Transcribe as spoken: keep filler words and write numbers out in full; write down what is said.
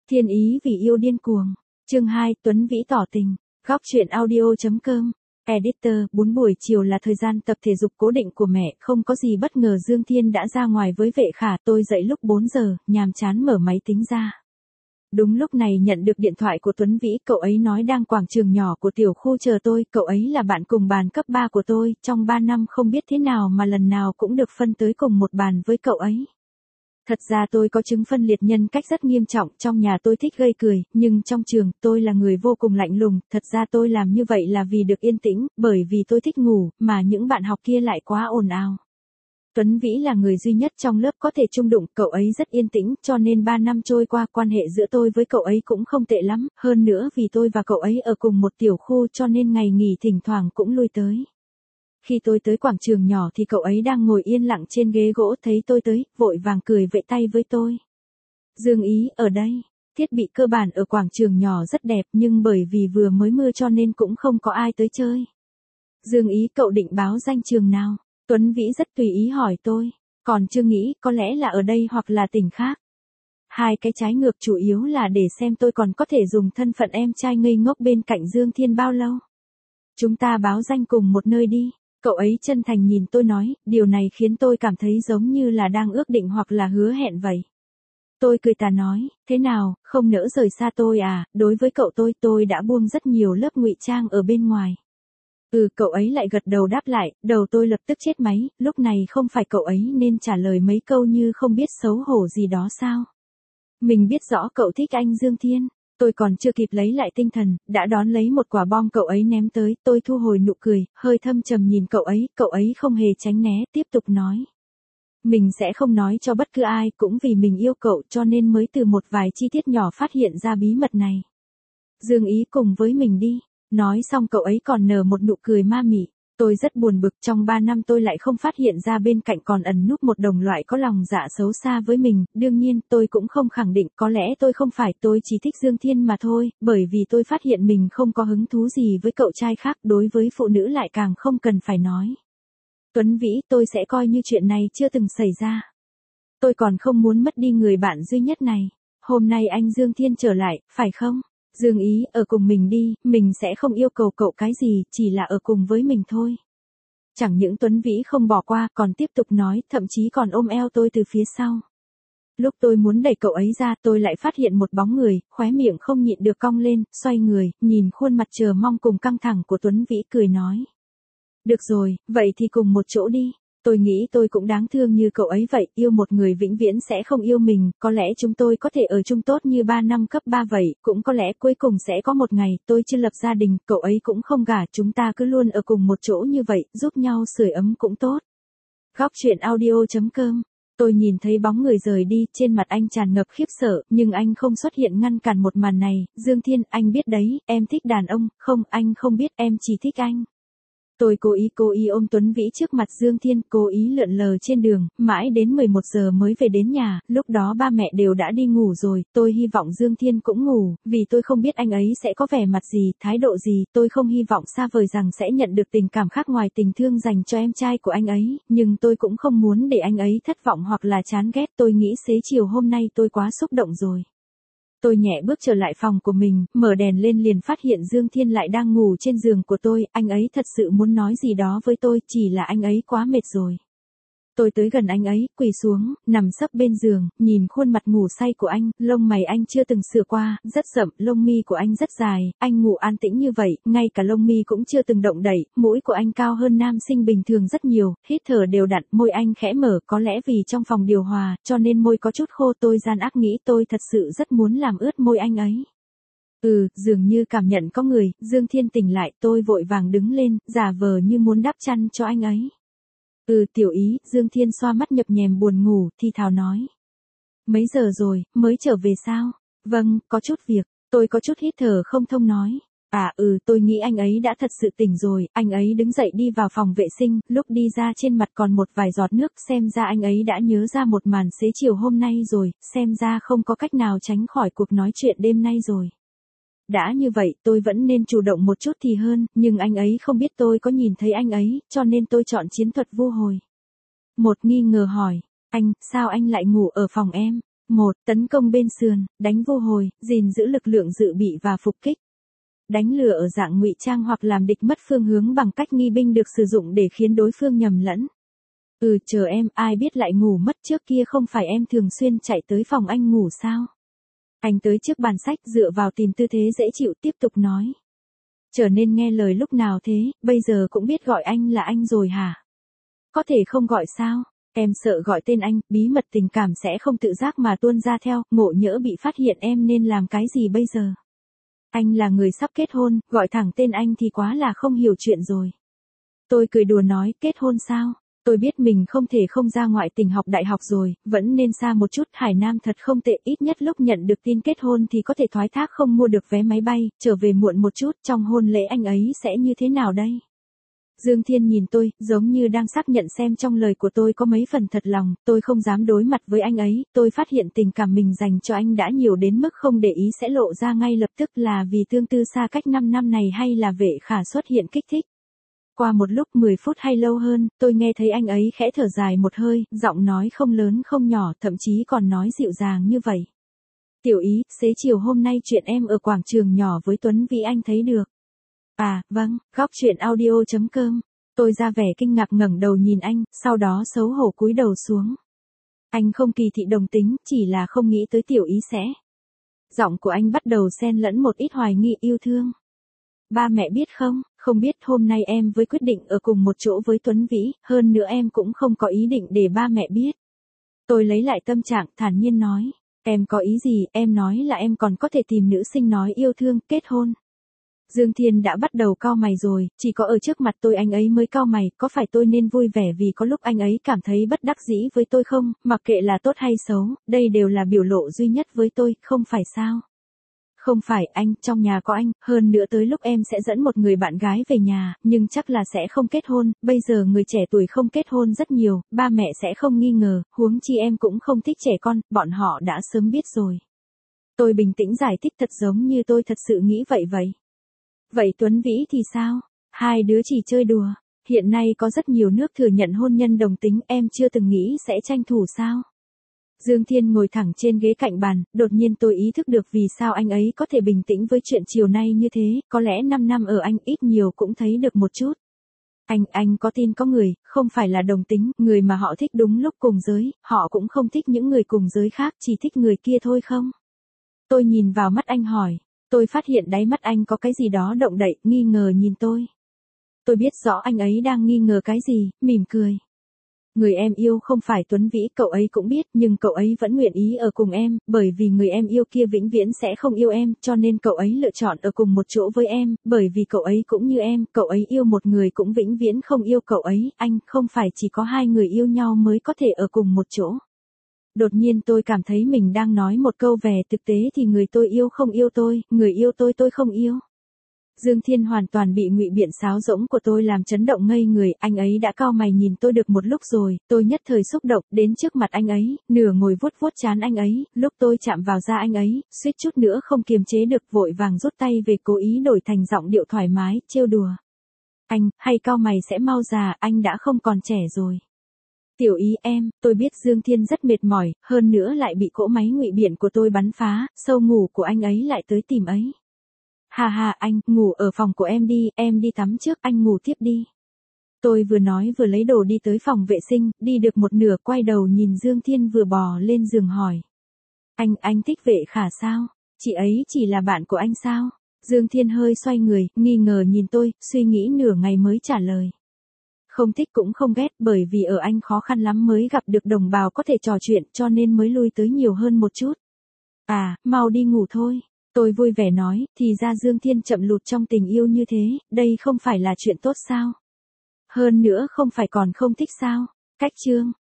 Thiên ý vì yêu điên cuồng. Chương hai, Tuấn Vĩ tỏ tình. Góc truyện audio.com. Editor, bốn buổi chiều là thời gian tập thể dục cố định của mẹ, không có gì bất ngờ Dương Thiên đã ra ngoài với Vệ Khả, tôi dậy lúc bốn giờ, nhàm chán mở máy tính ra. Đúng lúc này nhận được điện thoại của Tuấn Vĩ, cậu ấy nói đang quảng trường nhỏ của tiểu khu chờ tôi, cậu ấy là bạn cùng bàn cấp ba của tôi, trong ba năm không biết thế nào mà lần nào cũng được phân tới cùng một bàn với cậu ấy. Thật ra tôi có chứng phân liệt nhân cách rất nghiêm trọng, trong nhà tôi thích gây cười, nhưng trong trường, tôi là người vô cùng lạnh lùng, thật ra tôi làm như vậy là vì được yên tĩnh, bởi vì tôi thích ngủ, mà những bạn học kia lại quá ồn ào. Tuấn Vĩ là người duy nhất trong lớp có thể chung đụng, cậu ấy rất yên tĩnh, cho nên ba năm trôi qua quan hệ giữa tôi với cậu ấy cũng không tệ lắm, hơn nữa vì tôi và cậu ấy ở cùng một tiểu khu cho nên ngày nghỉ thỉnh thoảng cũng lui tới. Khi tôi tới quảng trường nhỏ thì cậu ấy đang ngồi yên lặng trên ghế gỗ, thấy tôi tới, vội vàng cười vẫy tay với tôi. Dương Ý, ở đây. Thiết bị cơ bản ở quảng trường nhỏ rất đẹp nhưng bởi vì vừa mới mưa cho nên cũng không có ai tới chơi. Dương Ý, cậu định báo danh trường nào? Tuấn Vĩ rất tùy ý hỏi tôi. Còn chưa nghĩ, có lẽ là ở đây hoặc là tỉnh khác. Hai cái trái ngược chủ yếu là để xem tôi còn có thể dùng thân phận em trai ngây ngốc bên cạnh Dương Thiên bao lâu. Chúng ta báo danh cùng một nơi đi. Cậu ấy chân thành nhìn tôi nói, điều này khiến tôi cảm thấy giống như là đang ước định hoặc là hứa hẹn vậy. Tôi cười tà nói, thế nào, không nỡ rời xa tôi à, đối với cậu tôi, tôi đã buông rất nhiều lớp ngụy trang ở bên ngoài. Ừ, cậu ấy lại gật đầu đáp lại, đầu tôi lập tức chết máy, lúc này không phải cậu ấy nên trả lời mấy câu như không biết xấu hổ gì đó sao. Mình biết rõ cậu thích anh Dương Thiên. Tôi còn chưa kịp lấy lại tinh thần, đã đón lấy một quả bom cậu ấy ném tới, tôi thu hồi nụ cười, hơi thâm trầm nhìn cậu ấy, cậu ấy không hề tránh né, tiếp tục nói. Mình sẽ không nói cho bất cứ ai, cũng vì mình yêu cậu cho nên mới từ một vài chi tiết nhỏ phát hiện ra bí mật này. Dương Ý cùng với mình đi. Nói xong cậu ấy còn nở một nụ cười ma mị. Tôi rất buồn bực, trong ba năm tôi lại không phát hiện ra bên cạnh còn ẩn núp một đồng loại có lòng dạ xấu xa với mình, đương nhiên tôi cũng không khẳng định, có lẽ tôi không phải, tôi chỉ thích Dương Thiên mà thôi, bởi vì tôi phát hiện mình không có hứng thú gì với cậu trai khác, đối với phụ nữ lại càng không cần phải nói. Tuấn Vĩ, tôi sẽ coi như chuyện này chưa từng xảy ra. Tôi còn không muốn mất đi người bạn duy nhất này. Hôm nay anh Dương Thiên trở lại, phải không? Dương Ý, ở cùng mình đi, mình sẽ không yêu cầu cậu cái gì, chỉ là ở cùng với mình thôi. Chẳng những Tuấn Vĩ không bỏ qua, còn tiếp tục nói, thậm chí còn ôm eo tôi từ phía sau. Lúc tôi muốn đẩy cậu ấy ra, tôi lại phát hiện một bóng người, khóe miệng không nhịn được cong lên, xoay người, nhìn khuôn mặt chờ mong cùng căng thẳng của Tuấn Vĩ cười nói. Được rồi, vậy thì cùng một chỗ đi. Tôi nghĩ tôi cũng đáng thương như cậu ấy vậy, yêu một người vĩnh viễn sẽ không yêu mình, có lẽ chúng tôi có thể ở chung tốt như ba năm cấp ba vậy, cũng có lẽ cuối cùng sẽ có một ngày, tôi chưa lập gia đình, cậu ấy cũng không gả, chúng ta cứ luôn ở cùng một chỗ như vậy, giúp nhau sưởi ấm cũng tốt. Góc truyện audio.com. Tôi nhìn thấy bóng người rời đi, trên mặt anh tràn ngập khiếp sợ, nhưng anh không xuất hiện ngăn cản một màn này. Dương Thiên, anh biết đấy, em thích đàn ông, không, anh không biết, em chỉ thích anh. Tôi cố ý cố ý ôm Tuấn Vĩ trước mặt Dương Thiên, cố ý lượn lờ trên đường, mãi đến mười một giờ mới về đến nhà, lúc đó ba mẹ đều đã đi ngủ rồi, tôi hy vọng Dương Thiên cũng ngủ, vì tôi không biết anh ấy sẽ có vẻ mặt gì, thái độ gì, tôi không hy vọng xa vời rằng sẽ nhận được tình cảm khác ngoài tình thương dành cho em trai của anh ấy, nhưng tôi cũng không muốn để anh ấy thất vọng hoặc là chán ghét, tôi nghĩ xế chiều hôm nay tôi quá xúc động rồi. Tôi nhẹ bước trở lại phòng của mình, mở đèn lên liền phát hiện Dương Thiên lại đang ngủ trên giường của tôi, anh ấy thật sự muốn nói gì đó với tôi, chỉ là anh ấy quá mệt rồi. Tôi tới gần anh ấy, quỳ xuống, nằm sấp bên giường, nhìn khuôn mặt ngủ say của anh, lông mày anh chưa từng sửa qua, rất rậm, lông mi của anh rất dài, anh ngủ an tĩnh như vậy, ngay cả lông mi cũng chưa từng động đậy, mũi của anh cao hơn nam sinh bình thường rất nhiều, hít thở đều đặn, môi anh khẽ mở, có lẽ vì trong phòng điều hòa, cho nên môi có chút khô, tôi gian ác nghĩ tôi thật sự rất muốn làm ướt môi anh ấy. Ừ, dường như cảm nhận có người, Dương Thiên tỉnh lại, tôi vội vàng đứng lên, giả vờ như muốn đắp chăn cho anh ấy. Ừ, Tiểu Ý, Dương Thiên xoa mắt nhập nhèm buồn ngủ, thì thào nói. Mấy giờ rồi, mới trở về sao? Vâng, có chút việc, tôi có chút hít thở không thông nói. À ừ, tôi nghĩ anh ấy đã thật sự tỉnh rồi, anh ấy đứng dậy đi vào phòng vệ sinh, lúc đi ra trên mặt còn một vài giọt nước, xem ra anh ấy đã nhớ ra một màn xế chiều hôm nay rồi, xem ra không có cách nào tránh khỏi cuộc nói chuyện đêm nay rồi. Đã như vậy, tôi vẫn nên chủ động một chút thì hơn, nhưng anh ấy không biết tôi có nhìn thấy anh ấy, cho nên tôi chọn chiến thuật vu hồi. Một nghi ngờ hỏi, anh, sao anh lại ngủ ở phòng em? một. Tấn công bên sườn, đánh vô hồi, gìn giữ lực lượng dự bị và phục kích. Đánh lừa ở dạng ngụy trang hoặc làm địch mất phương hướng bằng cách nghi binh được sử dụng để khiến đối phương nhầm lẫn. Ừ, chờ em, ai biết lại ngủ mất, trước kia không phải em thường xuyên chạy tới phòng anh ngủ sao? Anh tới trước bàn sách dựa vào tìm tư thế dễ chịu tiếp tục nói. Trở nên nghe lời lúc nào thế, bây giờ cũng biết gọi anh là anh rồi hả? Có thể không gọi sao? Em sợ gọi tên anh, bí mật tình cảm sẽ không tự giác mà tuôn ra theo, ngộ nhỡ bị phát hiện em nên làm cái gì bây giờ? Anh là người sắp kết hôn, gọi thẳng tên anh thì quá là không hiểu chuyện rồi. Tôi cười đùa nói, kết hôn sao? Tôi biết mình không thể không ra ngoại tình học đại học rồi, vẫn nên xa một chút. Hải Nam thật không tệ, ít nhất lúc nhận được tin kết hôn thì có thể thoái thác không mua được vé máy bay, trở về muộn một chút, trong hôn lễ anh ấy sẽ như thế nào đây? Dương Thiên nhìn tôi, giống như đang xác nhận xem trong lời của tôi có mấy phần thật lòng, tôi không dám đối mặt với anh ấy, tôi phát hiện tình cảm mình dành cho anh đã nhiều đến mức không để ý sẽ lộ ra ngay lập tức, là vì tương tư xa cách năm năm này hay là Vệ Khả xuất hiện kích thích. Qua một lúc mười phút hay lâu hơn, tôi nghe thấy anh ấy khẽ thở dài một hơi, giọng nói không lớn không nhỏ, thậm chí còn nói dịu dàng như vậy. Tiểu Ý, xế chiều hôm nay chuyện em ở quảng trường nhỏ với Tuấn Vĩ anh thấy được. À, vâng, góc chuyện audio chấm com. Tôi ra vẻ kinh ngạc ngẩng đầu nhìn anh, sau đó xấu hổ cúi đầu xuống. Anh không kỳ thị đồng tính, chỉ là không nghĩ tới Tiểu Ý sẽ. Giọng của anh bắt đầu xen lẫn một ít hoài nghi yêu thương. Ba mẹ biết không? Không biết, hôm nay em với quyết định ở cùng một chỗ với Tuấn Vĩ, hơn nữa em cũng không có ý định để ba mẹ biết. Tôi lấy lại tâm trạng, thản nhiên nói. Em có ý gì? Em nói là em còn có thể tìm nữ sinh nói yêu thương, kết hôn. Dương Thiên đã bắt đầu cau mày rồi, chỉ có ở trước mặt tôi anh ấy mới cau mày, có phải tôi nên vui vẻ vì có lúc anh ấy cảm thấy bất đắc dĩ với tôi không? Mặc kệ là tốt hay xấu, đây đều là biểu lộ duy nhất với tôi, không phải sao? Không phải anh, trong nhà có anh, hơn nữa tới lúc em sẽ dẫn một người bạn gái về nhà, nhưng chắc là sẽ không kết hôn, bây giờ người trẻ tuổi không kết hôn rất nhiều, ba mẹ sẽ không nghi ngờ, huống chi em cũng không thích trẻ con, bọn họ đã sớm biết rồi. Tôi bình tĩnh giải thích thật giống như tôi thật sự nghĩ vậy vậy. Vậy Tuấn Vĩ thì sao? Hai đứa chỉ chơi đùa, hiện nay có rất nhiều nước thừa nhận hôn nhân đồng tính, em chưa từng nghĩ sẽ tranh thủ sao? Dương Thiên ngồi thẳng trên ghế cạnh bàn, đột nhiên tôi ý thức được vì sao anh ấy có thể bình tĩnh với chuyện chiều nay như thế, có lẽ năm năm ở anh ít nhiều cũng thấy được một chút. Anh, anh có tin có người, không phải là đồng tính, người mà họ thích đúng lúc cùng giới, họ cũng không thích những người cùng giới khác, chỉ thích người kia thôi không? Tôi nhìn vào mắt anh hỏi, tôi phát hiện đáy mắt anh có cái gì đó động đậy, nghi ngờ nhìn tôi. Tôi biết rõ anh ấy đang nghi ngờ cái gì, mỉm cười. Người em yêu không phải Tuấn Vĩ, cậu ấy cũng biết, nhưng cậu ấy vẫn nguyện ý ở cùng em, bởi vì người em yêu kia vĩnh viễn sẽ không yêu em, cho nên cậu ấy lựa chọn ở cùng một chỗ với em, bởi vì cậu ấy cũng như em, cậu ấy yêu một người cũng vĩnh viễn không yêu cậu ấy, anh, không phải chỉ có hai người yêu nhau mới có thể ở cùng một chỗ. Đột nhiên tôi cảm thấy mình đang nói một câu về thực tế thì người tôi yêu không yêu tôi, người yêu tôi tôi không yêu. Dương Thiên hoàn toàn bị ngụy biện sáo rỗng của tôi làm chấn động ngây người, anh ấy đã cau mày nhìn tôi được một lúc rồi, tôi nhất thời xúc động, đến trước mặt anh ấy, nửa ngồi vuốt vuốt trán anh ấy, lúc tôi chạm vào da anh ấy, suýt chút nữa không kiềm chế được vội vàng rút tay về cố ý đổi thành giọng điệu thoải mái, trêu đùa. Anh, hay cau mày sẽ mau già, anh đã không còn trẻ rồi. Tiểu Ý em, tôi biết Dương Thiên rất mệt mỏi, hơn nữa lại bị cỗ máy ngụy biện của tôi bắn phá, sâu ngủ của anh ấy lại tới tìm ấy. Hà hà anh, ngủ ở phòng của em đi, em đi tắm trước, anh ngủ tiếp đi. Tôi vừa nói vừa lấy đồ đi tới phòng vệ sinh, đi được một nửa quay đầu nhìn Dương Thiên vừa bò lên giường hỏi. Anh, anh thích Vệ Khả sao? Chị ấy chỉ là bạn của anh sao? Dương Thiên hơi xoay người, nghi ngờ nhìn tôi, suy nghĩ nửa ngày mới trả lời. Không thích cũng không ghét, bởi vì ở anh khó khăn lắm mới gặp được đồng bào có thể trò chuyện, cho nên mới lui tới nhiều hơn một chút. À, mau đi ngủ thôi. Tôi vui vẻ nói, thì ra Dương Thiên chậm lụt trong tình yêu như thế, đây không phải là chuyện tốt sao? Hơn nữa không phải còn không thích sao? Cách chương.